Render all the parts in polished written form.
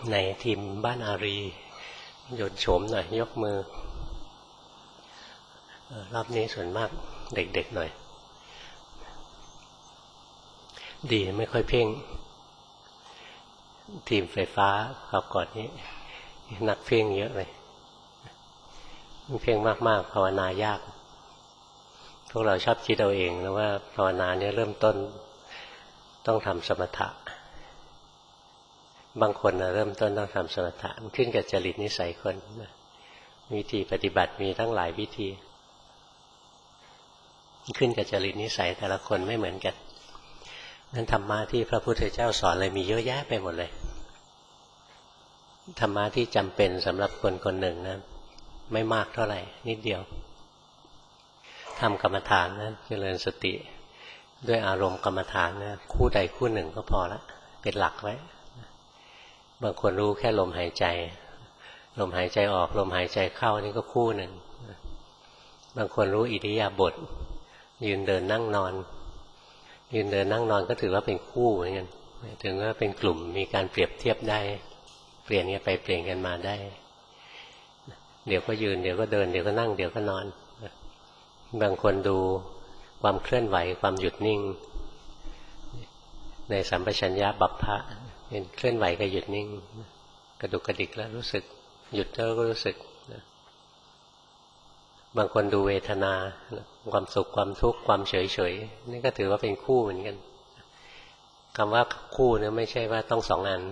ในทีมบ้านอารีโยนโฉมหน่อยยกมือรอบนี้ส่วนมากเด็กๆหน่อยดีไม่ค่อยเพ่งทีมไฟฟ้าคราวก่อนนี้นักเพ่งเยอะเลยเพ่งมากๆภาวนายากพวกเราชอบคิดเอาเองนะว่าภาวนาเนี่ยเริ่มต้นต้องทำสมถะบางคนเริ่มต้นต้องทำสมถะมันขึ้นกับจริตนิสัยคนวิธีปฏิบัติมีทั้งหลายวิธีขึ้นกับจริตนิสัยแต่ละคนไม่เหมือนกันนั้นธรรมะที่พระพุทธเจ้าสอนเลยมีเยอะแยะไปหมดเลยธรรมะที่จำเป็นสำหรับคนคนหนึ่งนะไม่มากเท่าไหร่นิดเดียวทำกรรมฐานนะเจริญสติด้วยอารมณ์กรรมฐานนะคู่ใดคู่หนึ่งก็พอละเป็นหลักไว้บางคนรู้แค่ลมหายใจลมหายใจออกลมหายใจเข้านี่ก็คู่หนึ่งบางคนรู้อิริยาบถยืนเดินนั่งนอนยืนเดินนั่งนอนก็ถือว่าเป็นคู่เหมือนกันถึงว่าเป็นกลุ่มมีการเปรียบเทียบได้เปลี่ยนกันไปเปลี่ยนกันมาได้เดี๋ยวก็ยืนเดี๋ยวก็เดินเดี๋ยวก็นั่งเดี๋ยวก็นอนบางคนดูความเคลื่อนไหวความหยุดนิ่งในสัมปชัญญะบัพพะเป็นเคลื่อนไหวกับหยุดนิ่งกระดุกกระดิกแล้วรู้สึกหยุดแล้วก็รู้สึกบางคนดูเวทนาความสุขความทุกข์ความเฉยเฉยนี่ก็ถือว่าเป็นคู่เหมือนกันคำว่าคู่เนี่ยไม่ใช่ว่าต้องสองอัน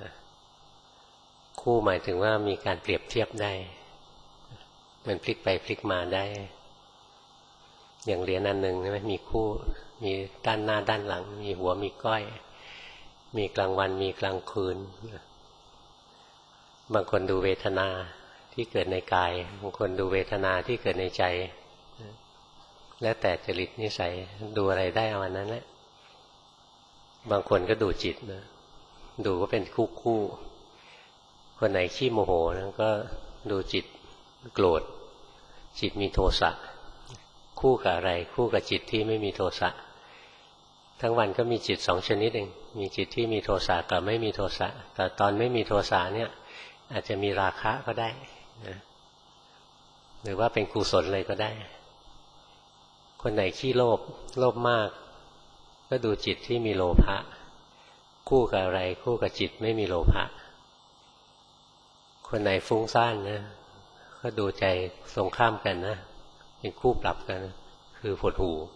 คู่หมายถึงว่ามีการเปรียบเทียบได้มันพลิกไปพลิกมาได้อย่างเหรียญอันหนึ่งใช่ไหมมีคู่มีด้านหน้าด้านหลังมีหัวมีก้อยมีกลางวันมีกลางคืนบางคนดูเวทนาที่เกิดในกายบางคนดูเวทนาที่เกิดในใจแล้วแต่จริตนิสัยดูอะไรได้เอาอันนั้นแหละบางคนก็ดูจิตนะดูก็เป็นคู่คนไหนขี้โมโหนะก็ดูจิตโกรธจิตมีโทสะคู่กับอะไรคู่กับจิตที่ไม่มีโทสะทั้งวันก็มีจิตสองชนิดเองมีจิตที่มีโทสะกับไม่มีโทสะแต่ตอนไม่มีโทสะเนี่ยอาจจะมีราคะก็ได้นะหรือว่าเป็นกุศลเลยก็ได้คนไหนขี้โลภโลภมากก็ดูจิตที่มีโลภะคู่กับอะไรคู่กับจิตไม่มีโลภะคนไหนฟุ้งซ่านนะก็ดูใจตรงข้ามกันนะเป็นคู่ปรับกันคือหดหู่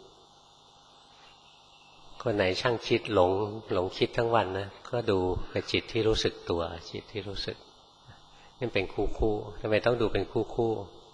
คนไหนช่างคิดหลงคิดทั้งวันนะก็ดูกับจิตที่รู้สึกตัวจิตที่รู้สึกนี่เป็นคู่ทำไมต้องดูเป็นคู่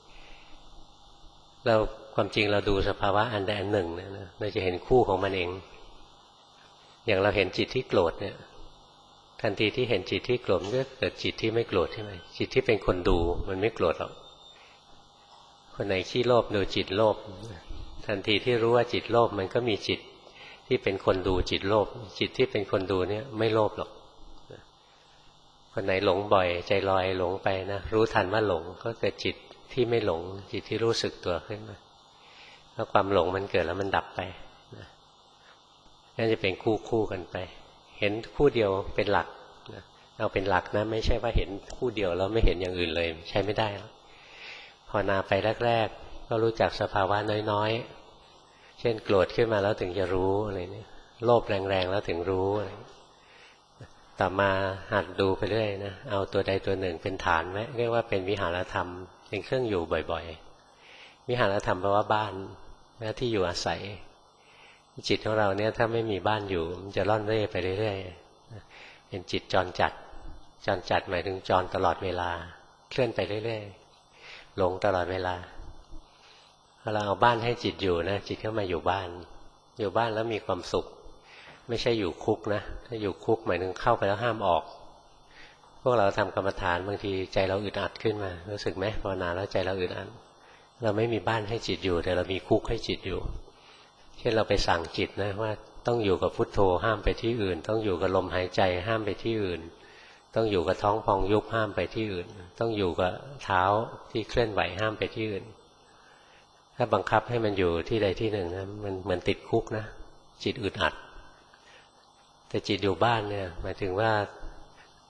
เราความจริงเราดูสภาวะอันใดอันหนึ่งเนี่ยนะเราจะเห็นคู่ของมันเองอย่างเราเห็นจิตที่โกรธเนี่ยทันทีที่เห็นจิตที่โกรธก็เกิดจิตที่ไม่โกรธใช่ไหมจิตที่เป็นคนดูมันไม่โกรธหรอกคนไหนขี้โลภดูจิตโลภทันทีที่รู้ว่าจิตโลภมันก็มีจิตที่เป็นคนดูจิตโลภจิตที่เป็นคนดูเนี่ยไม่โลภหรอกคนไหนหลงบ่อยใจลอยหลงไปนะรู้ทันว่าหลงก็เกิดจิตที่ไม่หลงจิตที่รู้สึกตัวขึ้นมาแล้วความหลงมันเกิดแล้วมันดับไปนั่นจะเป็นคู่กันไปเห็นคู่เดียวเป็นหลักเอาเป็นหลักนะไม่ใช่ว่าเห็นคู่เดียวแล้วไม่เห็นอย่างอื่นเลยใช้ไม่ได้หรอกภาวนาไปแรกๆก็รู้จักสภาวะน้อยๆเช่นโกรธขึ้นมาแล้วถึงจะรู้อะไรเนี่ยโลภแรงๆแล้วถึงรู้อะไรต่อมาหัดดูไปเรื่อยนะเอาตัวใดตัวหนึ่งเป็นฐานไหมเรียกว่าเป็นวิหารธรรมเป็นเครื่องอยู่บ่อยๆวิหารธรรมแปลว่าบ้านและที่อยู่อาศัยจิตของเราเนี่ยถ้าไม่มีบ้านอยู่มันจะล่อนเร่ไปเรื่อยๆเป็นจิตจรจัดหมายถึงจรตลอดเวลาเคลื่อนไปเรื่อยๆหลงตลอดเวลาพอเราเอาบ้านให้จิตอยู่นะจิตก็มาอยู่บ้านแล้วมีความสุขไม่ใช่อยู่คุกนะถ้าอยู่คุกหมายถึงเข้าไปแล้วห้ามออกพวกเราทำกรรมฐานบางทีใจเราอึดอัดขึ้นมารู้สึกไหมภาวนาแล้วใจเราอึดอัดเราไม่มีบ้านให้จิตอยู่แต่เรามีคุกให้จิตอยู่เช่นเราไปสั่งจิตนะว่าต้องอยู่กับพุทโธห้ามไปที่อื่นต้องอยู่กับลมหายใจห้ามไปที่อื่นต้องอยู่กับท้องพองยุบห้ามไปที่อื่นต้องอยู่กับเท้าที่เคลื่อนไหวห้ามไปที่อื่นถ้าบังคับให้มันอยู่ที่ใดที่หนึ่งนะมันเหมือนติดคุกนะจิตอึดอัดแต่จิตอยู่บ้านเนี่ยหมายถึงว่า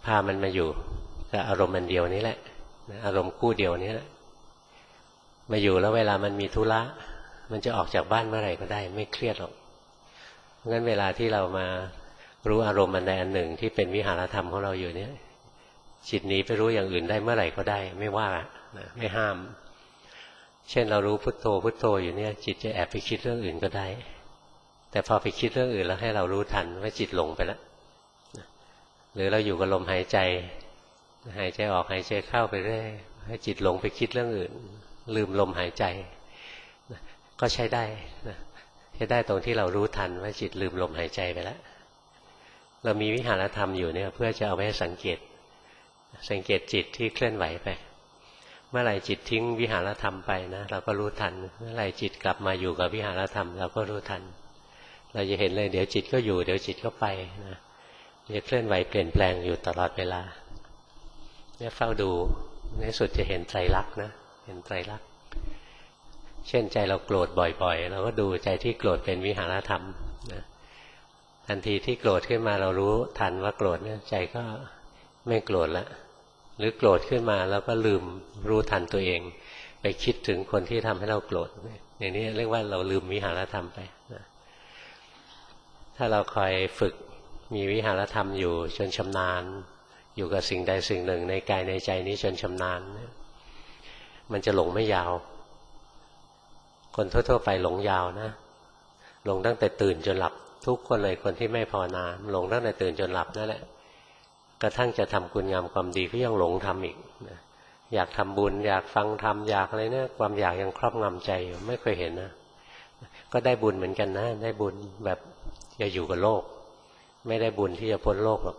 พามันมาอยู่กับอารมณ์อันเดียวนี้แหละอารมณ์คู่เดียวนี้แหละมาอยู่แล้วเวลามันมีธุระมันจะออกจากบ้านเมื่อไหร่ก็ได้ไม่เครียดหรอกเพราะงั้นเวลาที่เรามารู้อารมณ์อันใดอันหนึ่งที่เป็นวิหารธรรมของเราอยู่เนี่ยจิตหนีไปรู้อย่างอื่นได้เมื่อไหร่ก็ได้ไม่ว่านะไม่ห้ามเช่นเรารู้พุทโธพุทโธอยู่เนี่ยจิตจะแอบไปคิดเรื่องอื่นก็ได้แต่พอไปคิดเรื่องอื่นแล้วให้เรารู้ทันว่าจิตหลงไปแล้วหรือเราอยู่กับลมหายใจหายใจออกหายใจเข้าไปเรื่อยให้จิตหลงไปคิดเรื่องอื่นลืมลมหายใจก็ใช้ได้ใช้ได้ตรงที่เรารู้ทันว่าจิตลืมลมหายใจไปแล้วเรามีวิหารธรรมอยู่เนี่ยเพื่อจะเอาไว้สังเกตจิตที่เคลื่อนไหวไปเมื่อไหร่จิตทิ้งวิหารธรรมไปนะเราก็รู้ทันเมื่อไหร่จิตกลับมาอยู่กับวิหารธรรมเราก็รู้ทันเราจะเห็นเลยเดี๋ยวจิตก็อยู่เดี๋ยวจิตก็ไปนะจะเคลื่อนไหวเปลี่ยนแปลงอยู่ตลอดเวลาเนี่ยเฝ้าดูในสุดจะเห็นไตรลักษณ์นะเห็นไตรลักษณ์เช่นใจเราโกรธบ่อยๆเราก็ดูใจที่โกรธเป็นวิหารธรรมนะทันทีที่โกรธขึ้นมาเรารู้ทันว่าโกรธเนี่ยใจก็ไม่โกรธแล้วหรือโกรธขึ้นมาแล้วก็ลืมรู้ทันตัวเองไปคิดถึงคนที่ทำให้เราโกรธอย่างนี้เรียกว่าเราลืมวิหารธรรมไปนะถ้าเราคอยฝึกมีวิหารธรรมอยู่จนชำนาญอยู่กับสิ่งใดสิ่งหนึ่งในกายในใจนี้จนชำนาญมันจะหลงไม่ยาวคนทั่วๆไปหลงยาวนะหลงตั้งแต่ตื่นจนหลับทุกคนเลยคนที่ไม่ภาวนาหลงตั้งแต่ตื่นจนหลับนั่นแหละกระทั่งจะทำคุณงามความดีก็ยังหลงทำอีกนะอยากทำบุญอยากฟังธรรมอยากอะไรเนี่ยความอยากยังครอบงำใจอยู่ไม่เคยเห็นนะก็ได้บุญเหมือนกันนะได้บุญแบบจะอยู่กับโลกไม่ได้บุญที่จะพ้นโลกหรอก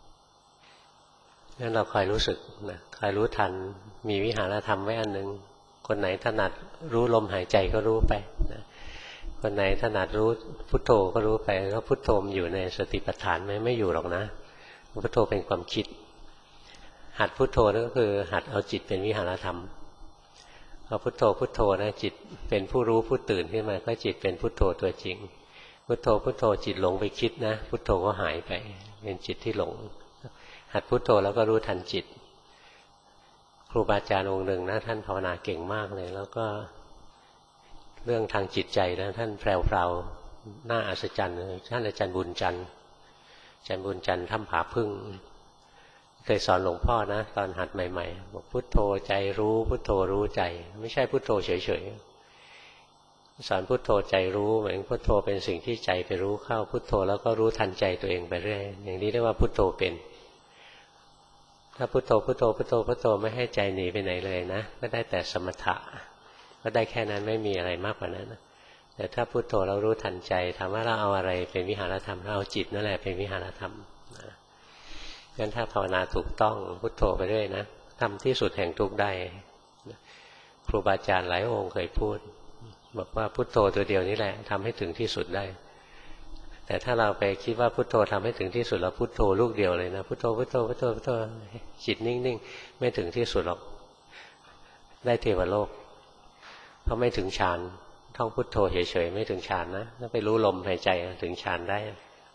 งั้นเราคอยรู้สึกนะคอยรู้ทันมีวิหารธรรมไว้อันหนึ่งคนไหนถนัดรู้ลมหายใจก็รู้ไปนะคนไหนถนัดรู้พุทโธก็รู้ไปแล้วพุทโธมันอยู่ในสติปัฏฐานไหมไม่อยู่หรอกนะพุทโธเป็นความคิดหัดพุทโธนั่นก็คือหัดเอาจิตเป็นวิหารธรรมพอพุทโธพุทโธนะจิตเป็นผู้รู้ผู้ตื่นขึ้นมาก็จิตเป็นพุทโธตัวจริงพุทโธพุทโธจิตหลงไปคิดนะพุทโธก็หายไปเป็นจิตที่หลงหัดพุทโธแล้วก็รู้ทันจิตครูบาอาจารย์องค์หนึ่งนะท่านภาวนาเก่งมากเลยแล้วก็เรื่องทางจิตใจนะท่านแพรวๆน่าอัศจรรย์ท่านอาจารย์บุญจันทร์อาจารย์บุญจันทร์ถ้ำผาพึ่งเคยสอนหลวงพ่อนะตอนหัดใหม่ๆบอกพุทโธใจรู้พุทโธรู้ใจไม่ใช่พุทโธเฉยๆสอนพุทโธใจรู้เหมือนพุทโธเป็นสิ่งที่ใจไปรู้เข้าพุทโธแล้วก็รู้ทันใจตัวเองไปเรื่อยอย่างนี้เรียกว่าพุทโธเป็นถ้าพุทโธพุทโธพุทโธพุทโธไม่ให้ใจหนีไปไหนเลยนะก็ได้แต่สมถะก็ได้แค่นั้นไม่มีอะไรมากกว่านั้นนะแต่ถ้าพุทโธเรารู้ทันใจถามว่าเราเอาอะไรเป็นวิหารธรรมเราเอาจิตนั่นแหละเป็นวิหารธรรมงั้นถ้าภาวนาถูกต้องพุทโธไปเรื่อยนะทำที่สุดแห่งทุกข์ได้ครูบาอาจารย์หลายองค์เคยพูดบอกว่าพุทโธตัวเดียวนี้แหละทำให้ถึงที่สุดได้แต่ถ้าเราไปคิดว่าพุทโธทำให้ถึงที่สุดเราพุทโธลูกเดียวเลยนะพุทโธพุทโธพุทโธพุทโธจิตนิ่งๆไม่ถึงที่สุดหรอกได้เทวโลกเพราะไม่ถึงฌานท่องพุทโธเฉยๆไม่ถึงฌานนะต้องไปรู้ลมหายใจถึงฌานได้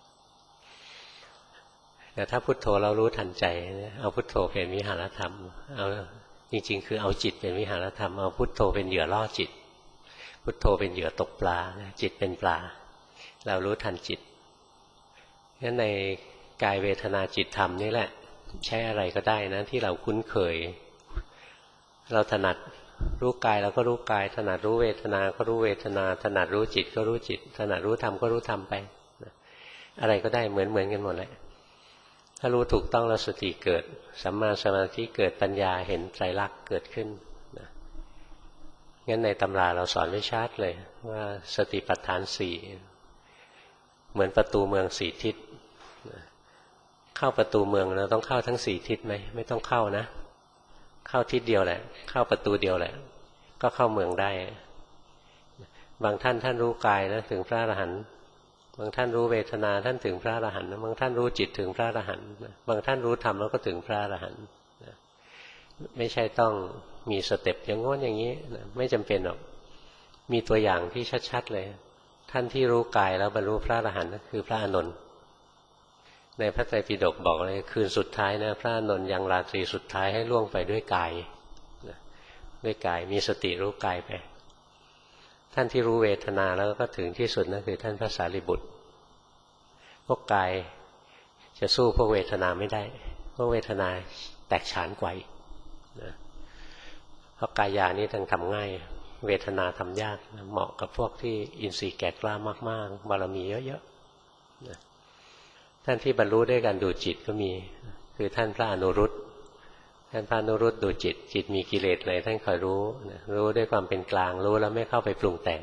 แต่ถ้าพุทโธเรารู้ทันใจเอาพุทโธเป็นวิหารธรรมเอาจริงๆคือเอาจิตเป็นวิหารธรรมเอาพุทโธเป็นเหยื่อล่อจิตพุทโธเป็นเหยื่อตกปลาจิตเป็นปลาเรารู้ทันจิตงั้นในกายเวทนาจิตธรรมนี่แหละใช้อะไรก็ได้นะที่เราคุ้นเคยเราถนัดรู้กายเราก็รู้กายถนัดรู้เวทนาก็รู้เวทนาถนัดรู้จิตก็รู้จิตถนัดรู้ธรรมก็รู้ธรรมไปอะไรก็ได้เหมือนกันหมดแหละถ้ารู้ถูกต้องแล้วสติเกิดสัมมาสมาธิเกิดปัญญาเห็นไตรลักษณ์เกิดขึ้นงั้นในตำราเราสอนไว้ชัดเลยว่าสติปัฏฐานสี่เหมือนประตูเมืองสี่ทิศเข้าประตูเมืองเราต้องเข้าทั้งสี่ทิศไหมไม่ต้องเข้านะเข้าทิศเดียวแหละเข้าประตูเดียวแหละก็เข้าเมืองได้บางท่านรู้กายนะถึงพระอรหันต์บางท่านรู้เวทนาท่านถึงพระอรหันต์บางท่านรู้จิตถึงพระอรหันต์บางท่านรู้ธรรมแล้วก็ถึงพระอรหันต์ไม่ใช่ต้องมีสเต็ปอย่างง้นอย่างนี้ไม่จำเป็นหรอกมีตัวอย่างที่ชัดๆเลยท่านที่รู้กายแล้วบรรลุพระอรหันต์คือพระอานนท์ในพระไตรปิฎกบอกเลยคืนสุดท้ายนะพระอานนท์ยังราตรีสุดท้ายให้ล่วงไปด้วยกายด้วยกายมีสติรู้กายไปท่านที่รู้เวทนาแล้วก็ถึงที่สุดนั่นคือท่านพระสารีบุตรพวกกายจะสู้พวกเวทนาไม่ได้พวกเวทนาแตกฉานกว่านะเพราะกายานี้ต้องทำง่ายเวทนาทำยากเหมาะกับพวกที่อินทรีย์แก่กล้ามากๆบารมีเยอะๆนะท่านที่บรรลุด้วยการดูจิตก็มีคือท่านพระอนุรุตท่านพระอนุรุตดูจิตจิตมีกิเลสอะไรท่านคอยรู้รู้ด้วยความเป็นกลางรู้แล้วไม่เข้าไปปรุงแต่ง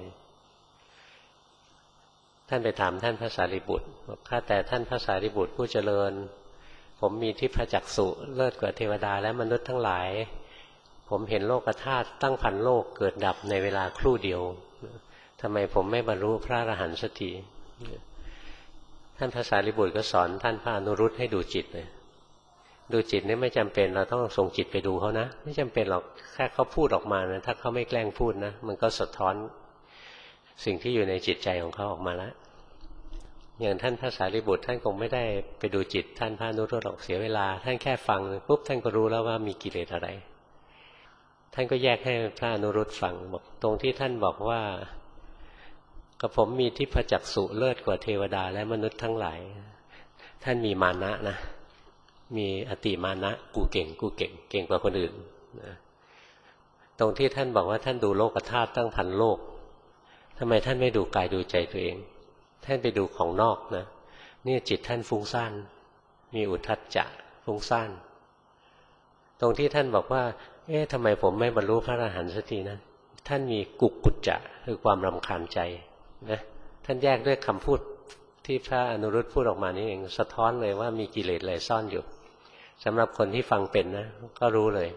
ท่านไปถามท่านพระสารีบุตรบอกข้าแต่ท่านพระสารีบุตรผู้เจริญผมมีทิพจักษุเลิศกว่าเทวดาและมนุษย์ทั้งหลายผมเห็นโลกธาตุตั้งพันโลกเกิดดับในเวลาครู่เดียวทำไมผมไม่บรรลุพระอรหันต์สักทีท่านพระสารีบุตรก็สอนท่านพระอนุรุตให้ดูจิตเลยดูจิตนี่ไม่จำเป็นเราต้องส่งจิตไปดูเขานะไม่จำเป็นหรอกแค่เขาพูดออกมานะถ้าเขาไม่แกล้งพูดนะมันก็สะท้อนสิ่งที่อยู่ในจิตใจของเขาออกมาแล้วอย่างท่านพระสารีบุตรท่านคงไม่ได้ไปดูจิตท่านพระอนุรุตหรอกเสียเวลาท่านแค่ฟังปุ๊บท่านก็รู้แล้วว่ามีกิเลสอะไรท่านก็แยกให้พระอนุรุตฟังบอกตรงที่ท่านบอกว่ากับผมมีทิพจักษุเลิศกว่าเทวดาและมนุษย์ทั้งหลายท่านมีมานะนะมีอติมานะกูเก่งกูเก่งเก่งกว่าคนอื่นนะตรงที่ท่านบอกว่าท่านดูโลกธาตุตั้งพันโลกทำไมท่านไม่ดูกายดูใจตัวเองท่านไปดูของนอกนะนี่จิตท่านฟุ้งซ่านมีอุทธัจจะฟุ้งซ่านตรงที่ท่านบอกว่าเอ๊ะทำไมผมไม่บรรลุพระอรหันต์สักทีนะท่านมีกุกุจจะคือความรำคาญใจนะท่านแยกด้วยคำพูดที่พระอนุรุตพูดออกมานี่เองสะท้อนเลยว่ามีกิเลสอะไรซ่อนอยู่สำหรับคนที่ฟังเป็นนะก็รู้เลย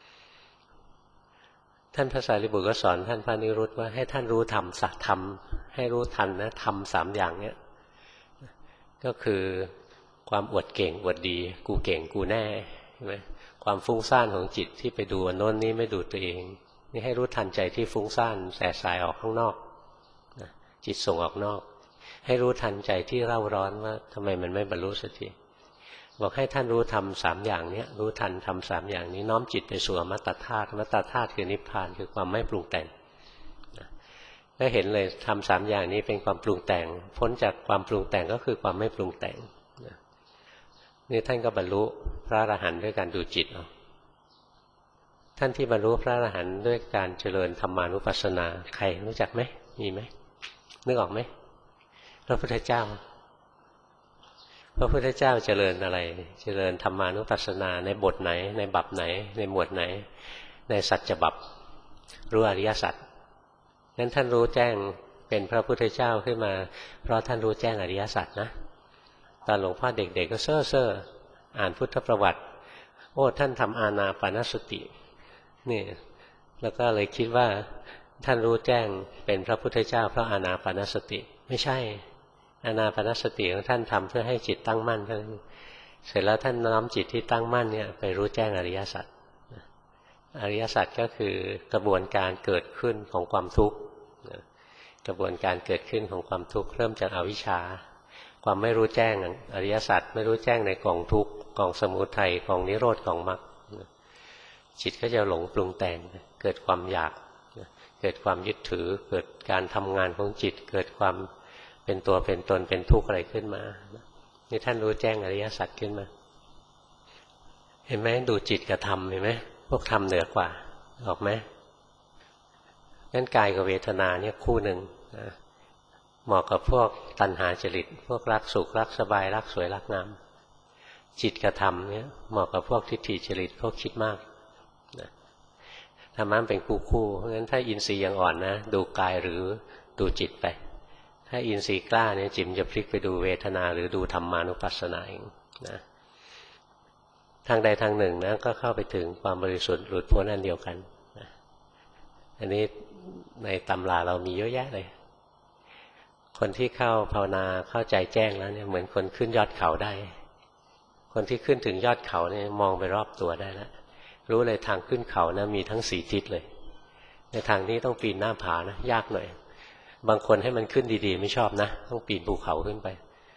ท่านพระสารีบุตรก็สอนท่านพระอนุรุตว่าให้ท่านรู้ธรรมสักธรรมให้รู้ทันนะธรรมสามอย่างเนี้ยก็คือความอวดเก่งอวดดีกูเก่งกูแน่ใช่ไหมความฟุ้งซ่านของจิตที่ไปดูโน้นนี้ไม่ดูตัวเองนี่ให้รู้ทันใจที่ฟุ้งซ่านแสสายออกข้างนอกจิตส่งออกนอกให้รู้ทันใจที่เร่าร้อนว่าทำไมมันไม่บรรลุสักทีบอกให้ท่านรู้ธรรมสามอย่างนี้รู้ทันธรรมสามอย่างนี้น้อมจิตไปสู่อมตะธาตุอมตะธาตุคือนิพพานคือความไม่ปรุงแต่งก็เห็นเลยธรรมสามอย่างนี้เป็นความปรุงแต่งพ้นจากความปรุงแต่งก็คือความไม่ปรุงแต่งนี่ท่านก็บรรลุพระอรหันต์ด้วยการดูจิตเอาท่านที่บรรลุพระอรหันต์ด้วยการเจริญธรรมานุปัสสนาใครรู้จักไหมมีไหมนึกออกไหมพระพุทธเจ้าพระพุทธเจ้าเจริญอะไรเจริญธรรมานุปัสสนาในบทไหนในบัพไหนในหมวดไหนในสัจจบัพรู้อริยสัจนั้นท่านรู้แจ้งเป็นพระพุทธเจ้าขึ้นมาเพราะท่านรู้แจ้งอริยสัจนะตอนหลวงพ่อเด็กๆ ก็เซ่ออ่านพุทธประวัติโอ้ท่านทำอานาปานสตินี่แล้วก็เลยคิดว่าท่านรู้แจ้งเป็นพระพุทธเจ้าเพราะอานาปานสติไม่ใช่อานาปานสติของท่านทำเพื่อให้จิตตั้งมั่นเท่านั้นเสร็จแล้วท่านน้อมจิตที่ตั้งมั่นเนี่ยไปรู้แจ้งอริยสัจอริยสัจก็คือกระบวนการเกิดขึ้นของความทุกข์กระบวนการเกิดขึ้นของความทุกข์เริ่มจากอวิชชาความไม่รู้แจ้งอริยสัจไม่รู้แจ้งในกองทุกข์กองสมุทัยกองนิโรธกองมรรคจิตก็จะหลงปรุงแต่งเกิดความอยากเกิดความยึดถือเกิดการทำงานของจิตเกิดความเป็นตัวเป็นตนเป็นทุกข์อะไรขึ้นมานี่ท่านรู้แจ้งอริยสัจขึ้นมาเห็นไหมดูจิตกับธรรมเห็นไหมพวกธรรมเหนือกว่าออกไหมงั้นกายกับเวทนาเนี่ยคู่หนึ่งเหมาะกับพวกตัณหาจริตพวกรักสุขรักสบายรักสวยรักงามจิตกับธรรมเนี่ยเหมาะกับพวกทิฏฐิจริตพวกคิดมากธรรมะเป็นคู่เพราะฉะนั้นถ้าอินทรีย์ยังอ่อนนะดูกายหรือดูจิตไปถ้าอินทรีย์กล้าเนี่ยจิตจะพลิกไปดูเวทนาหรือดูธรรมานุปัสสนาเองนะทางใดทางหนึ่งนะก็เข้าไปถึงความบริสุทธิ์หลุดพ้นอันเดียวกันนะอันนี้ในตำราเรามีเยอะแยะเลยคนที่เข้าภาวนาเข้าใจแจ้งแล้วเนี่ยเหมือนคนขึ้นยอดเขาได้คนที่ขึ้นถึงยอดเขาเนี่ยมองไปรอบตัวได้แล้วรู้เลยทางขึ้นเขานะมีทั้ง4ทิศเลยในทางนี้ต้องปีนหน้าผานะยากหน่อยบางคนให้มันขึ้นดีๆไม่ชอบนะต้องปีนภูเขาขึ้นไป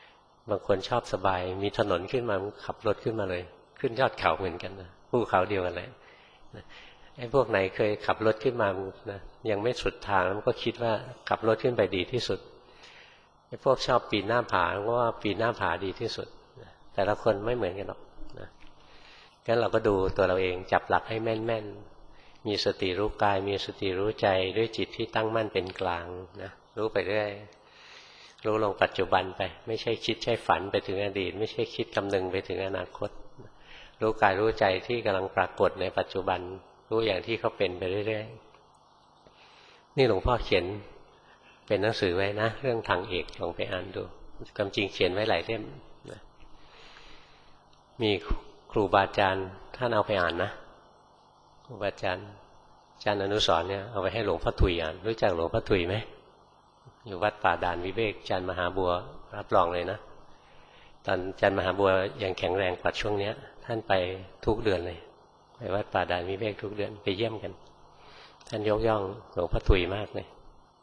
บางคนชอบสบายมีถนนขึ้นมาขับรถขึ้นมาเลยขึ้นยอดเขาเหมือนกันนะภูเขาเดียวกันเลยไอ้พวกไหนเคยขับรถขึ้นมานะยังไม่สุดทางมันก็คิดว่าขับรถขึ้นไปดีที่สุดไอ้พวกชอบปีนหน้าผาก็ว่าปีนหน้าผาดีที่สุดแต่ละคนไม่เหมือนกันหรอกนะงั้นเราก็ดูตัวเราเองจับหลักให้แม่นๆมีสติรู้กายมีสติรู้ใจด้วยจิตที่ตั้งมั่นเป็นกลางนะรู้ไปเรื่อยรู้ลงปัจจุบันไปไม่ใช่คิดใช่ฝันไปถึงอดีตไม่ใช่คิดกำนึงไปถึงอนาคตรู้กายรู้ใจที่กำลังปรากฏในปัจจุบันรู้อย่างที่เขาเป็นไปเรื่อยๆนี่หลวงพ่อเขียนเป็นหนังสือไว้นะเรื่องทางเอกลองไปอ่านดูความจริงเขียนไว้หลายเล่มนะมีครูบาอาจารย์ท่านเอาไปอ่านนะครูบาอาจารย์อนุสรณ์เนี่ยเอาไปให้หลวงพ่อถุยอ่านรู้จักหลวงพ่อถุยไหมอยู่วัดป่าด่านวิเวกอาจารย์มหาบัวรับรองเลยนะตอนอาจารย์มหาบัวยังแข็งแรงกว่าช่วงนี้ท่านไปทุกเดือนเลยไปวัดป่าด่านวิเวกทุกเดือนไปเยี่ยมกันท่านยกย่องหลวงพ่อถุยมากเลย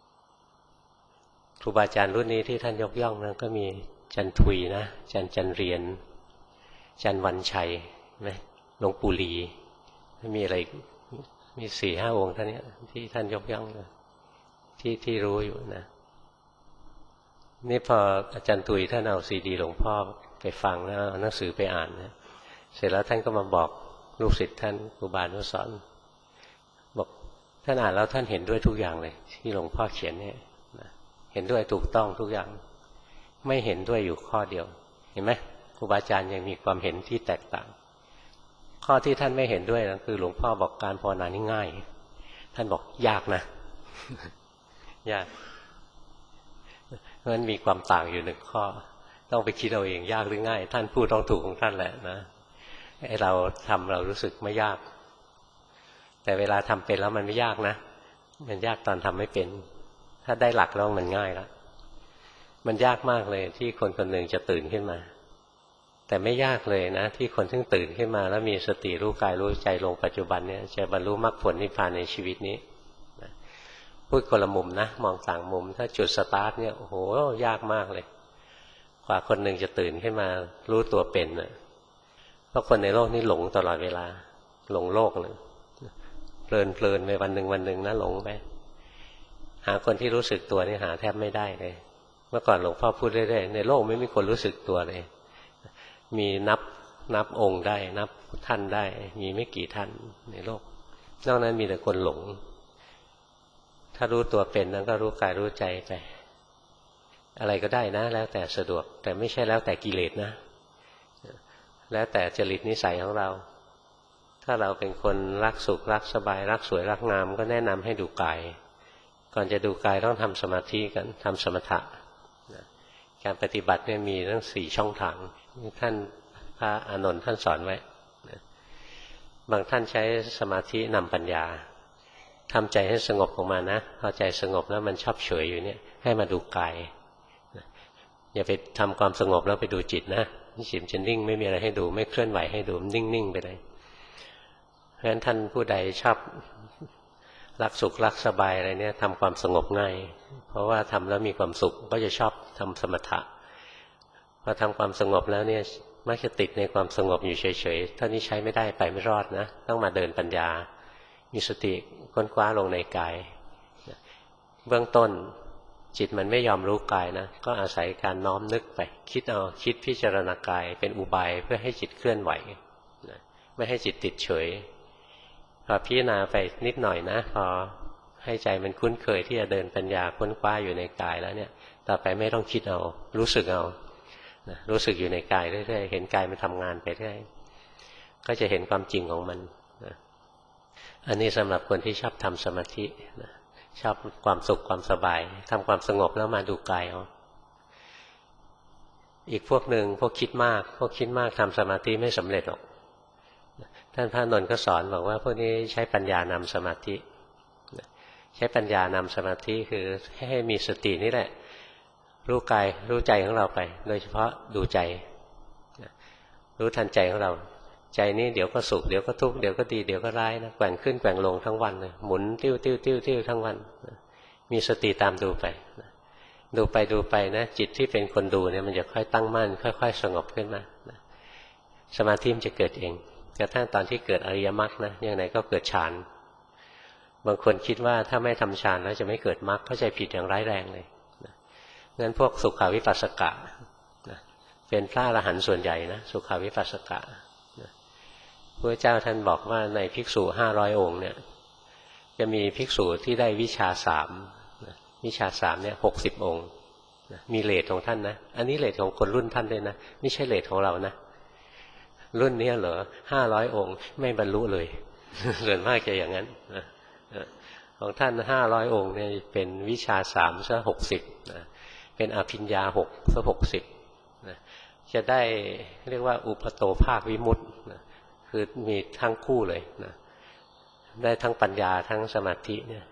ครูบาอาจารย์รุ่นนี้ที่ท่านยกย่องนั้นก็มีอาจารย์ถุยนะอาจารย์เรียนอาจารย์วันชัยไหมหลวงปู่ลีมีอะไรมี 4-5 องค์ท่านนี้ที่ท่านยกย่องที่รู้อยู่นะนี่พออาจารย์ตุยท่านเอาซีดีหลวงพ่อไปฟังแล้วเอาหนังสือไปอ่านนะเสร็จแล้วท่านก็มาบอกลูกศิษย์ท่านครูบาอนุสรณ์บอกท่านอ่านแล้วท่านเห็นด้วยทุกอย่างเลยที่หลวงพ่อเขียนเนี่ยนะเห็นด้วยถูกต้องทุกอย่างไม่เห็นด้วยอยู่ข้อเดียวเห็นไหมครูบาอาจารย์ยังมีความเห็นที่แตกต่างข้อที่ท่านไม่เห็นด้วยนะคือหลวงพ่อบอกการภาวนานี่ง่ายท่านบอกยากนะยากเพราะฉะนั้นมีความต่างอยู่1ข้อต้องไปคิดเอาเองยากหรือง่ายท่านพูดต้องถูกของท่านแหละนะไอ้เราทำเรารู้สึกไม่ยากแต่เวลาทำเป็นแล้วมันไม่ยากนะมันยากตอนทำไม่เป็นถ้าได้หลักแล้วมันง่ายแล้วมันยากมากเลยที่คนคนหนึ่งจะตื่นขึ้นมาแต่ไม่ยากเลยนะที่คนที่ตื่นขึ้นมาแล้วมีสติรู้กายรู้ใจลงปัจจุบันเนี่ยจะบรรลุมรรคผลนิพพานในชีวิตนี้พูดคนละมุมนะมองต่างมุมถ้าจุดสตาร์ทเนี่ยโอ้โหยากมากเลยกว่าคนหนึ่งจะตื่นขึ้นมารู้ตัวเป็นนะเพราะคนในโลกนี้หลงตลอดเวลาหลงโลกเลยเพลินไปวันหนึ่งนะหลงไปหาคนที่รู้สึกตัวนี่หาแทบไม่ได้เลยเมื่อก่อนหลวงพ่อพูดเรื่อยๆในโลกไม่มีคนรู้สึกตัวเลยมีนับองค์ได้นับท่านได้มีไม่กี่ท่านในโลกนอกนั้นมีแต่คนหลงถ้ารู้ตัวเป็นนั้นก็รู้กายรู้ใจไปอะไรก็ได้นะแล้วแต่สะดวกแต่ไม่ใช่แล้วแต่กิเลสนะแล้วแต่จริตนิสัยของเราถ้าเราเป็นคนรักสุขรักสบายรักสวยรักงามก็แนะนำให้ดูกายก่อนจะดูกายต้องทำสมาธิกันทำสมถะการปฏิบัติเนี่ยมีทั้ง4ช่องทางท่านพระอานนท์ท่านสอนไว้บางท่านใช้สมาธินำปัญญาทำใจให้สงบออกมานะพอใจสงบแล้วมันชอบเฉยอยู่เนี่ยให้มาดูกายอย่าไปทำความสงบแล้วไปดูจิตนะจิตจะนิ่งไม่มีอะไรให้ดูไม่เคลื่อนไหวให้ดูนิ่งๆไปเลยเพราะฉะนั้นท่านผู้ใดชอบรักสุขรักสบายอะไรเนี่ยทำความสงบง่ายเพราะว่าทำแล้วมีความสุขก็จะชอบทำสมถะพอทำความสงบแล้วเนี่ยมักจะติดในความสงบอยู่เฉยๆท่านี้ใช้ไม่ได้ไปไม่รอดนะต้องมาเดินปัญญามีสติค้นคว้าลงในกายเบื้องต้นจิตมันไม่ยอมรู้กายนะก็อาศัยการน้อมนึกไปคิดพิจารณากายเป็นอุบายเพื่อให้จิตเคลื่อนไหวไม่ให้จิตติดเฉยพอพิจารณาไปนิดหน่อยนะพอให้ใจมันคุ้นเคยที่จะเดินปัญญาค้นคว้าอยู่ในกายแล้วเนี่ยต่อไปไม่ต้องคิดเอารู้สึกเอารู้สึกอยู่ในกายเรื่อยๆเห็นกายมันทำงานไปเรื่อยก็จะเห็นความจริงของมันอันนี้สำหรับคนที่ชอบทำสมาธิชอบความสุขความสบายทำความสงบแล้วมาดูกายเอาอีกพวกหนึ่งพวกคิดมากทำสมาธิไม่สำเร็จหรอกท่านพระนนท์ก็สอนบอกว่าพวกนี้ใช้ปัญญานำสมาธิใช้ปัญญานำสมาธิคือให้มีสตินี่แหละรู้กายรู้ใจของเราไปโดยเฉพาะดูใจรู้ทันใจของเราใจนี้เดี๋ยวก็สุขเดี๋ยวก็ทุกข์เดี๋ยวก็ดีเดี๋ยวก็ร้ายนะแกว่งขึ้นแกว่งลงทั้งวันเลยหมุนติ้วทั้งวันมีสติตามดูไปดูไปดูไปนะจิตที่เป็นคนดูเนี่ยมันจะค่อยตั้งมั่นค่อยๆสงบขึ้นมาสมาธิมันจะเกิดเองกระทั่งตอนที่เกิดอริยมรรคนะอย่างไรก็เกิดฌานบางคนคิดว่าถ้าไม่ทำฌานแล้วจะไม่เกิดมรรคเข้าใจผิดอย่างร้ายแรงเลยงั้นพวกสุขาวิปัสสกะเป็นพระอรหันต์ส่วนใหญ่นะสุขาวิปัสสกะพระเจ้าท่านบอกว่าในภิกษุ500 องค์เนี่ยจะมีภิกษุที่ได้วิชา3วิชา3เนี่ย60 องค์มีเรทของท่านนะอันนี้เรทของคนรุ่นท่านเลยนะไม่ใช่เรทของเรานะรุ่นนี้เหรอ500 องค์ไม่บรรลุเลยส่วนมากจะอย่างนั้นของท่าน500 องค์เนี่ยเป็นวิชา3ซะ60เป็นอภิญญา6ซะ60จะได้เรียกว่าอุปโตภาควิมุตติคือมีทั้งคู่เลยนะได้ทั้งปัญญาทั้งสมาธิเนี่ย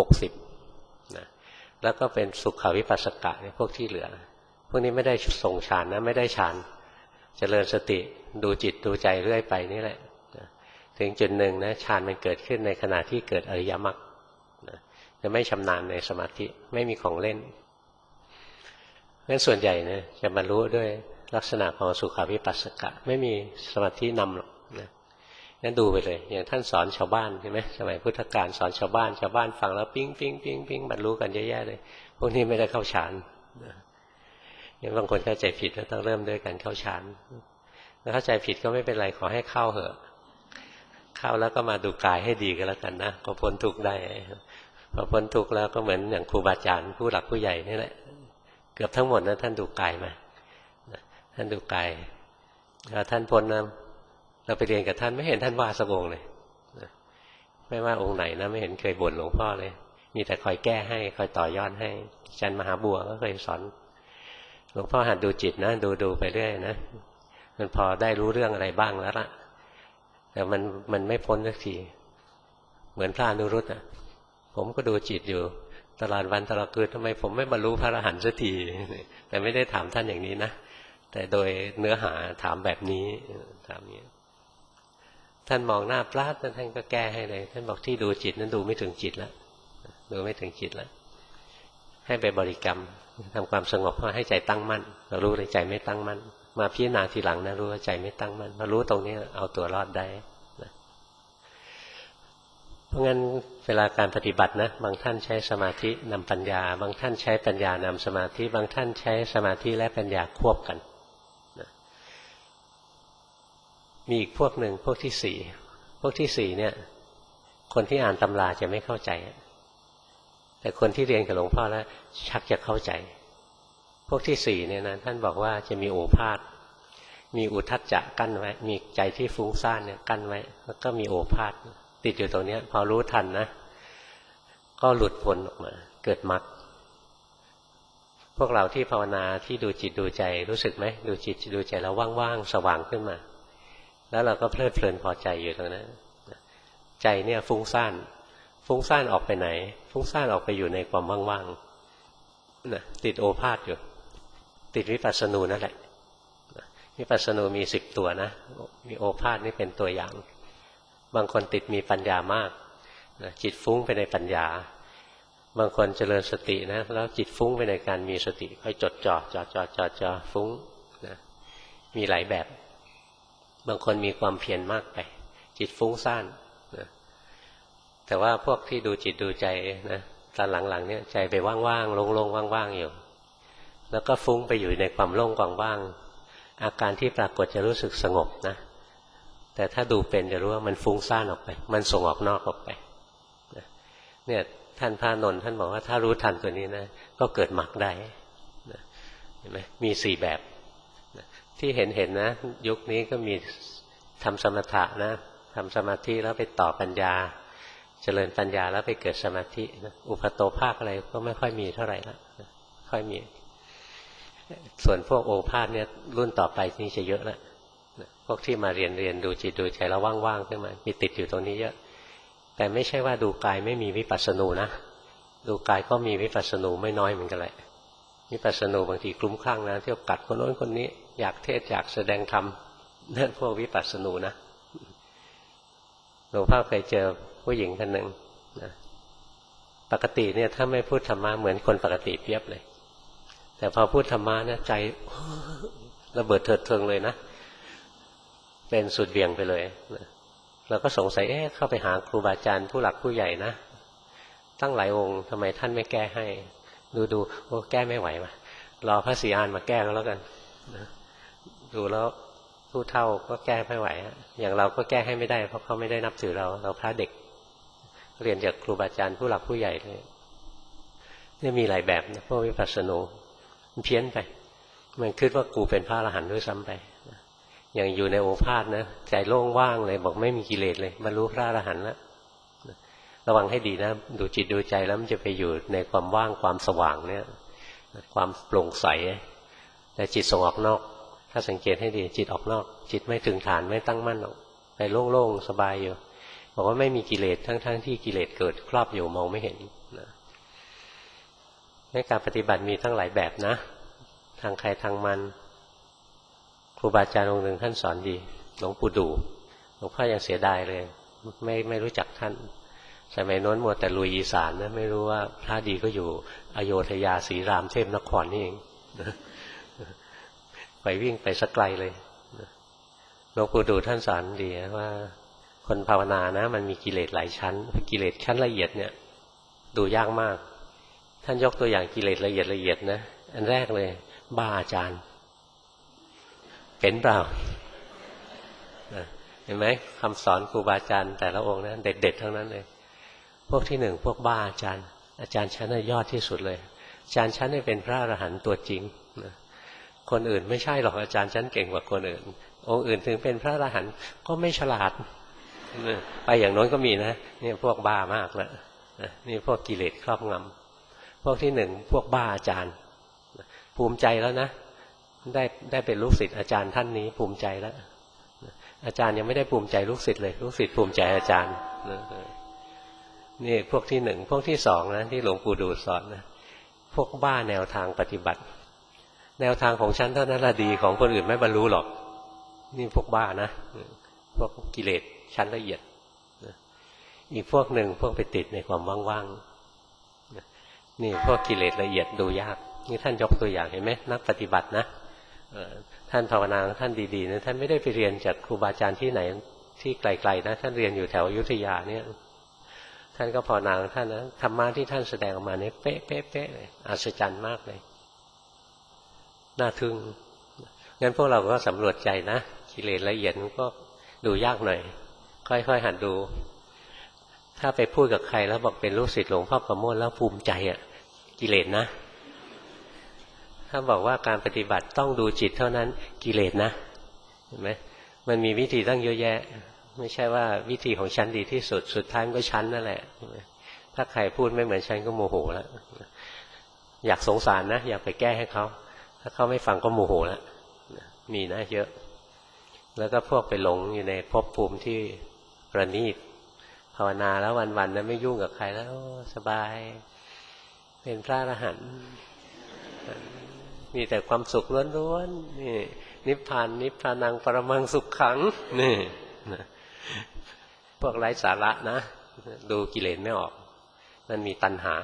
60นะแล้วก็เป็นสุขวิปัสสกะเนี่ยพวกที่เหลือพวกนี้ไม่ได้ทรงฌานนะไม่ได้ฌานเจริญสติดูจิตดูใจเรื่อยไปนี่แหละถึงจุดหนึ่งนะฌานมันเกิดขึ้นในขณะที่เกิดอริยมรรคจะไม่ชำนาญในสมาธิไม่มีของเล่นงั้นส่วนใหญ่นะจะบรรลุด้วยลักษณะของสุขวิปัสสกะไม่มีสมาธินำหรอกนะงั้นดูไปเลยอย่างท่านสอนชาวบ้านใช่ไหมสมัยพุทธกาลสอนชาวบ้านฟังแล้วปิ๊งปิ๊งปิ๊งปิ๊งบรรลุกันเยอะแยะเลยพวกนี้ไม่ได้เข้าฌานอย่างบางคนเข้าใจผิดแล้วต้องเริ่มด้วยการเข้าฌานแล้วเข้าใจผิดก็ไม่เป็นไรขอให้เข้าเถอะเข้าแล้วก็มาดูกายให้ดีกันแล้วกันนะพอพ้นทุกข์ได้พอพ้นทุกข์แล้วก็เหมือนอย่างครูบาอาจารย์ผู้หลักผู้ใหญ่นี่แหละเกือบทั้งหมดนะท่านดูกายมาท่านดูกายแล้วท่านพ้นนะเราไปเรียนกับท่านไม่เห็นท่านว่าสักองค์เลยไม่ว่าองค์ไหนนะไม่เห็นเคยบ่นหลวงพ่อเลยมีแต่คอยแก้ให้คอยต่อยอดให้อาจารย์มหาบัวก็เคยสอนหลวงพ่อหัดดูจิตนะดูไปเรื่อยนะมันพอได้รู้เรื่องอะไรบ้างแล้วล่ะแต่มันไม่พ้นสักทีเหมือนพระอนุรุตอ่ะผมก็ดูจิตอยู่ตลอดวันตลอดคืนทำไมผมไม่บรรลุพระอรหันต์สักทีแต่ไม่ได้ถามท่านอย่างนี้นะแต่โดยเนื้อหาถามแบบนี้ถามนี้ท่านมองหน้าปลาดท่านก็แก้ให้เลยท่านบอกที่ดูจิตนั้นดูไม่ถึงจิตแล้วดูไม่ถึงจิตแล้วให้ไปบริกรรมทำความสงบเพื่อให้ใจตั้งมั่นเรารู้เลยใจไม่ตั้งมั่นมาพิจารณาทีหลังนะรู้ว่าใจไม่ตั้งมั่นมารู้ตรงนี้เอาตัวรอดได้นะเพราะงั้นเวลาการปฏิบัตินะบางท่านใช้สมาธินำปัญญาบางท่านใช้ปัญญานำสมาธิบางท่านใช้สมาธิและปัญญาควบกันนะมีอีกพวกหนึ่งพวกที่สี่เนี่ยคนที่อ่านตำราจะไม่เข้าใจแต่คนที่เรียนกับหลวงพ่อแล้วชักจะเข้าใจพวกที่4เนี่ยนะท่านบอกว่าจะมีโอภาสมีอุทธัจจะกั้นไว้มีใจที่ฟุ้งซ่านเนี่ยกั้นไว้แล้วก็มีโอภาสติดอยู่ตรงนี้พอรู้ทันนะก็หลุดพ้นออกมาเกิดมรรคพวกเราที่ภาวนาที่ดูจิตดูใจรู้สึกไหมดูจิตดูใจแล้วว่างๆสว่างขึ้นมาแล้วเราก็เพลิดเพลินพอใจอยู่ตรงนั้นใจเนี่ยฟุ้งซ่านออกไปไหนฟุ้งซ่านออกไปอยู่ในความว่างๆนะติดโอภาสอยู่ติดวิปัสสนูนั่นแหละวิปัสสนูมี10 ตัวนะมีโอภาสนี่เป็นตัวอย่างบางคนติดมีปัญญามากนะจิตฟุ้งไปในปัญญาบางคนเจริญสตินะแล้วจิตฟุ้งไปในการมีสติค่อยจดจ่อฟุ้งนะมีหลายแบบบางคนมีความเพียรมากไปจิตฟุ้งซ่านนะแต่ว่าพวกที่ดูจิตดูใจนะตอนหลังๆเนี่ยใจไปว่างๆโล่งๆว่างๆอยู่แล้วก็ฟุ้งไปอยู่ในความโล่งว่างๆอาการที่ปรากฏจะรู้สึกสงบนะแต่ถ้าดูเป็นจะรู้ว่ามันฟุ้งซ่านออกไปมันส่งออกนอกออกไปเนี่ยท่านพระนนท์ท่านบอกว่าถ้ารู้ทันตัวนี้นะก็เกิดมรรคได้เห็นไหมมี4แบบที่เห็นนะยุคนี้ก็มีทำสมถะนะทำสมาธิแล้วไปต่อปัญญาเจริญปัญญาแล้วไปเกิดสมาธิอุปโตภาคอะไรก็ไม่ค่อยมีเท่าไหร่ละค่อยมีส่วนพวกโอภาสเนี่ยรุ่นต่อไปนี่จะเยอะแล้วพวกที่มาเรียนดูจิตดูใจแล้วว่างๆขึ้นมามีติดอยู่ตรงนี้เยอะแต่ไม่ใช่ว่าดูกายไม่มีวิปัสสนูนะดูกายก็มีวิปัสสนูไม่น้อยเหมือนกันแหละวิปัสสนูบางทีคลุ้มคลั่งนะเที่ยวกัดคนโน้นคนนี้อยากเทศอยากแสดงธรรมนั่นพวกวิปัสสนูนะหลวงพ่อเคยเจอผู้หญิงคนหนึ่งนะปกติเนี่ยถ้าไม่พูดธรรมะเหมือนคนปกติเปียบเลยแต่พอพูดธรรมะเนี่ยใจระเบิดเถิดเทิงเลยนะเป็นสุดเบี่ยงไปเลยเราก็สงสัยเข้าไปหาครูบาอาจารย์ผู้หลักผู้ใหญ่นะตั้งหลายองค์ทำไมท่านไม่แก้ให้ดูโอ้แก้ไม่ไหวว่ะรอพระศรีอานมาแก้ก็แล้วกันดูแล้วผู้เฒ่าก็แก้ไม่ไหวอย่างเราก็แก้ให้ไม่ได้เพราะเขาไม่ได้นับถือเราพระเด็กเรียนจากครูบาอาจารย์ผู้หลักผู้ใหญ่เลยนี่มีหลายแบบนะพวกวิปัสสนูมันเพี้ยนไปมันคิดว่ากูเป็นพระอรหันต์ด้วยซ้ำไปอย่างอยู่ในโอภาสนะใจโล่งว่างเลยบอกไม่มีกิเลสเลยบรรลุพระอรหันต์แล้วระวังให้ดีนะดูจิตดูใจแล้วมันจะไปอยู่ในความว่างความสว่างเนี่ยความโปร่งใสแต่จิตส่งออกนอกถ้าสังเกตให้ดีจิตออกนอกจิตไม่ถึงฐานไม่ตั้งมั่นหรอกไปโล่งๆสบายอยู่บอกว่าไม่มีกิเลสทั้งที่กิเลสเกิดครอบอยู่มองไม่เห็นนะในการปฏิบัติมีทั้งหลายแบบนะทางใครทางมันครูบาอาจารย์องค์หนึ่งท่านสอนดีหลวงปู่ดูหลวงพ่อยังเสียดายเลยไม่รู้จักท่านสมัยโน้นมัวแต่ลุยอีสานนะไม่รู้ว่าพระดีก็อยู่อโยธยาศรีรามเทพนครนี่เองไปวิ่งไปสักไกลเลยหลวงปู่ดูท่านสอนดีว่าคนภาวนานะมันมีกิเลสหลายชั้นกิเลสชั้นละเอียดเนี่ยดูยากมากท่านยกตัวอย่างกิเลสละเอียดนะอันแรกเลยบ้าอาจารย์เป็นเปล่าเห็นไหมคำสอนครูบาอาจารย์แต่ละองค์นะเด็ดๆทั้งนั้นเลยพวกที่หนึ่งพวกบ้าอาจารย์ชั้นน่ะยอดที่สุดเลยอาจารย์ชั้นนี่เป็นพระอรหันต์ตัวจริงนะคนอื่นไม่ใช่หรอกอาจารย์ชั้นเก่งกว่าคนอื่นองค์อื่นถึงเป็นพระอรหันต์ก็ไม่ฉลาดไปอย่างโน้นก็มีนะนี่พวกบ้ามากแล้วนี่พวกกิเลสครอบงำพวกที่หนึ่งพวกบ้าอาจารย์ภูมิใจแล้วนะได้เป็นลูกศิษย์อาจารย์ท่านนี้ภูมิใจแล้วอาจารย์ยังไม่ได้ภูมิใจลูกศิษย์เลยลูกศิษย์ภูมิใจอาจารย์นี่พวกที่หนึ่งพวกที่สองนะที่หลวงปู่ดูสอนนะพวกบ้าแนวทางปฏิบัติแนวทางของฉันเท่านั้นละดีของคนอื่นไม่บรรลุหรอกนี่พวกบ้านะพวกกิเลสชั้นละเอียดอีกพวกหนึ่งพวกไปติดในความว่างๆนี่พวกกิเลสละเอียดดูยากนี่ท่านยกตัวอย่างเห็นไหมนักปฏิบัตินะท่านภาวนาท่านดีๆนะท่านไม่ได้ไปเรียนจากครูบาอาจารย์ที่ไหนที่ไกลๆนะท่านเรียนอยู่แถวอยุธยาเนี่ยท่านก็ภาวนาท่านนะธรรมะที่ท่านแสดงออกมาเนี่ยเป๊ะๆเลยอัศจรรย์มากเลยน่าทึ่งงั้นพวกเราก็สำรวจใจนะกิเลสละเอียดมันก็ดูยากหน่อยค่อยๆหัดดูถ้าไปพูดกับใครแล้วบอกเป็นลูกศิษย์หลวงพ่อประโมทแล้วภูมิใจกิเลสนะถ้าบอกว่าการปฏิบัติต้องดูจิตเท่านั้นกิเลสนะเห็นไหมมันมีวิธีตั้งเยอะแยะไม่ใช่ว่าวิธีของฉันดีที่สุดสุดท้ายมันก็ฉันนั่นแหละถ้าใครพูดไม่เหมือนฉันก็โมโหแล้วอยากสงสารนะอยากไปแก้ให้เขาถ้าเขาไม่ฟังก็โมโหแล้วมีนะเยอะแล้วก็พวกไปหลงอยู่ในภพภูมิที่ประณีตภาวนาแล้ววันๆนั้นไม่ยุ่งกับใครแล้วสบายเป็นพระอรหันต์มีแต่ความสุขล้วนๆนี่นิพพานังปรมังสุขขังนี่พวกไร้สาระนะดูกิเลสไม่ออกมันมีตัณหา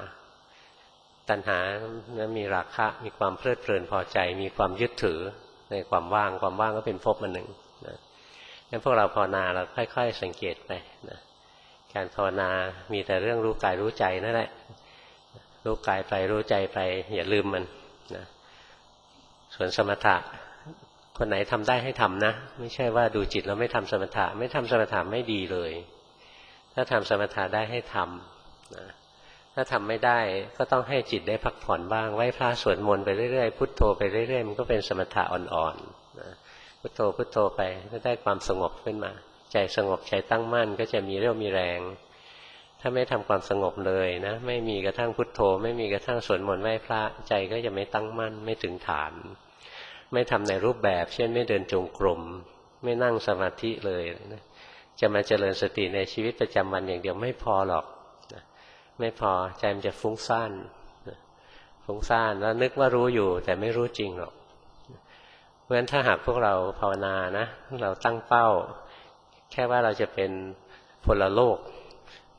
นั้นมีราคะมีความเพลิดเพลินพอใจมีความยึดถือในความว่างก็เป็นภพอันหนึ่งนะงั้นพวกเราภาวนาเราค่อยๆสังเกตไปนะการภาวนามีแต่เรื่องรู้กายรู้ใจนั่นแหละรู้กายไปรู้ใจไปอย่าลืมมันนะส่วนสมถะคนไหนทำได้ให้ทำนะไม่ใช่ว่าดูจิตแล้วไม่ทำสมถะไม่ดีเลยถ้าทำสมถะได้ให้ทำนะถ้าทำไม่ได้ก็ต้องให้จิตได้พักผ่อนบ้างไหว้พระสวดมนต์ไปเรื่อยๆพุทโธไปเรื่อยๆมันก็เป็นสมถะอ่อนๆนะพุทโธไปก็ได้ความสงบขึ้นมาใจสงบใจตั้งมั่นก็จะมีเรี่ยวมีแรงถ้าไม่ทำความสงบเลยนะไม่มีกระทั่งพุทโธไม่มีกระทั่งสวดมนต์ไหว้พระใจก็จะไม่ตั้งมั่นไม่ถึงฐานไม่ทำในรูปแบบเช่นไม่เดินจงกรมไม่นั่งสมาธิเลยนะจะมาเจริญสติในชีวิตประจำวันอย่างเดียวไม่พอหรอกนะไม่พอใจมันจะฟุ้งซ่านแล้วนึกว่ารู้อยู่แต่ไม่รู้จริงหรอกเพราะฉะนั้นถ้าหากพวกเราภาวนานะเราตั้งเป้าแค่ว่าเราจะเป็นพลโลก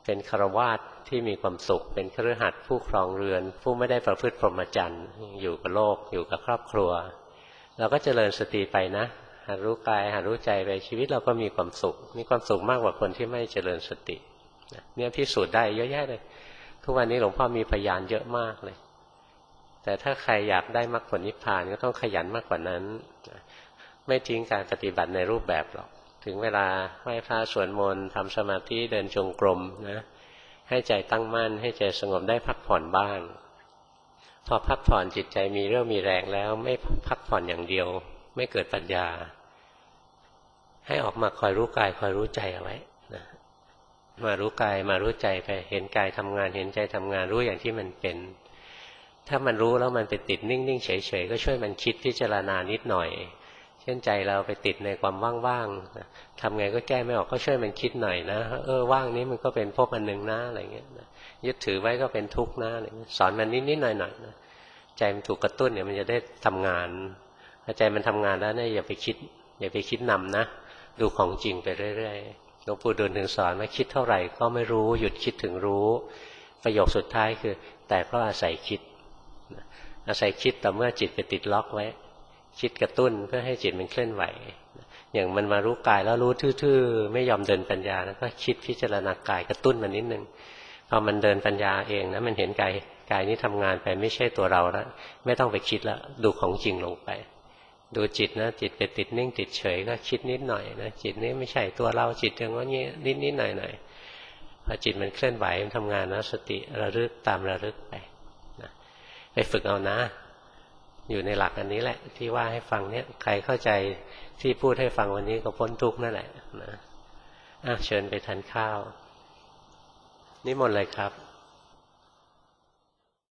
เป็นฆราวาสที่มีความสุขเป็นคฤหัสถ์ผู้ครองเรือนผู้ไม่ได้ประพฤติพรหมจรรย์อยู่กับโลกอยู่กับครอบครัวเราก็เจริญสติไปนะหัดรู้กายหัดรู้ใจไปชีวิตเราก็มีความสุขมากกว่าคนที่ไม่เจริญสติเนี่ยพิสูจน์ได้เยอะแยะเลยทุกวันนี้หลวงพ่อมีพยานเยอะมากเลยแต่ถ้าใครอยากได้มรรคผลนิพพานก็ต้องขยันมากกว่านั้นไม่ทิ้งการปฏิบัติในรูปแบบหรอกถึงเวลาไหว้พระสวดมนต์ทำสมาธิเดินจงกรมนะให้ใจตั้งมั่นให้ใจสงบได้พักผ่อนบ้างพอพักผ่อนจิตใจมีเรี่ยวมีแรงแล้วไม่พักผ่อนอย่างเดียวไม่เกิดปัญญาให้ออกมาคอยรู้กายคอยรู้ใจเอาไว้นะมารู้กายมารู้ใจไปเห็นกายทำงานเห็นใจทำงานรู้อย่างที่มันเป็นถ้ามันรู้แล้วมันไปติดนิ่งๆเฉยๆก็ช่วยมันคิดพิจารณานิดหน่อยเช่นใจเราไปติดในความว่างๆทำไงก็แก้ไม่ออกก็ช่วยมันคิดหน่อยนะว่างนี้มันก็เป็นภพอันหนึ่งนะอะไรเงี้ยยึดถือไว้ก็เป็นทุกข์นะอะไรเงี้ยสอนมันนิดๆหน่อยๆนะใจมันถูกกระตุ้นเนี่ยมันจะได้ทำงานพอใจมันทำงานแล้วเนี่ยอย่าไปคิดนำนะดูของจริงไปเรื่อยๆหลวงปู่ดูลย์ถึงสอนว่าคิดเท่าไหร่ก็ไม่รู้หยุดคิดถึงรู้ประโยคสุดท้ายคือแต่เพราะอาศัยคิดแต่เมื่อจิตไปติดล็อกไว้คิดกระตุ้นเพื่อให้จิตมันเคลื่อนไหวอย่างมันมารู้กายแล้วรู้ทื่อๆไม่ยอมเดินปัญญาแล้วก็คิดพิจารณากายกระตุ้นมันนิดนึงพอมันเดินปัญญาเองนะมันเห็นกายนี้ทำงานไปไม่ใช่ตัวเราแล้วไม่ต้องไปคิดแล้วดูของจริงลงไปดูจิตนะจิตไปติดนิ่งติดเฉยก็คิดนิดหน่อยนะจิตนี้ไม่ใช่ตัวเราจิตอย่างนี้นิดหน่อยพอจิตมันเคลื่อนไหวมันทำงานนะสติระลึกตามระลึกไปนะไปฝึกเอานะอยู่ในหลักอันนี้แหละที่ว่าให้ฟังเนี่ยใครเข้าใจที่พูดให้ฟังวันนี้ก็พ้นทุกข์นั่นแหละนะเชิญไปทานข้าวนิมนต์เลยครับ